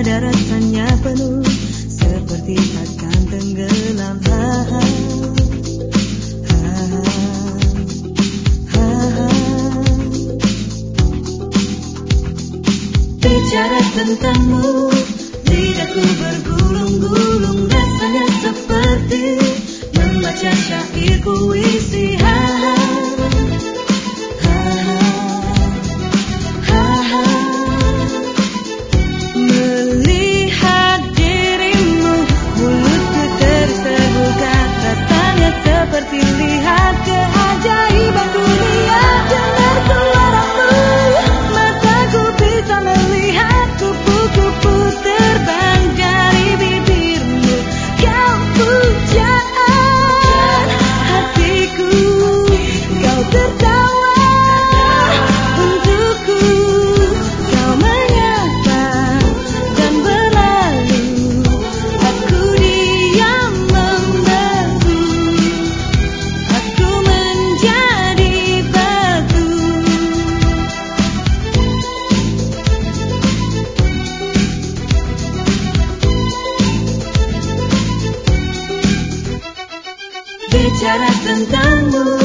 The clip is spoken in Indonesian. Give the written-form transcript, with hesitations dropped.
ada rasanya penuh, seperti akan tenggelam. Bicara tentangmu, lidahku bergulung-gulung, rasanya seperti membaca syair puisi. Melihat dirimu, mulutku terbuka, rasanya seperti lihat keajaiban dunia. Dengar suaramu, mataku bisa melihat kupu-kupu terbang dari bibirmu. Kau pujaan hatiku, kau tertawa untukku, kau menyapa dan berlalu. Aku diam membeku, aku menjadi batu. Bicara tentangmu,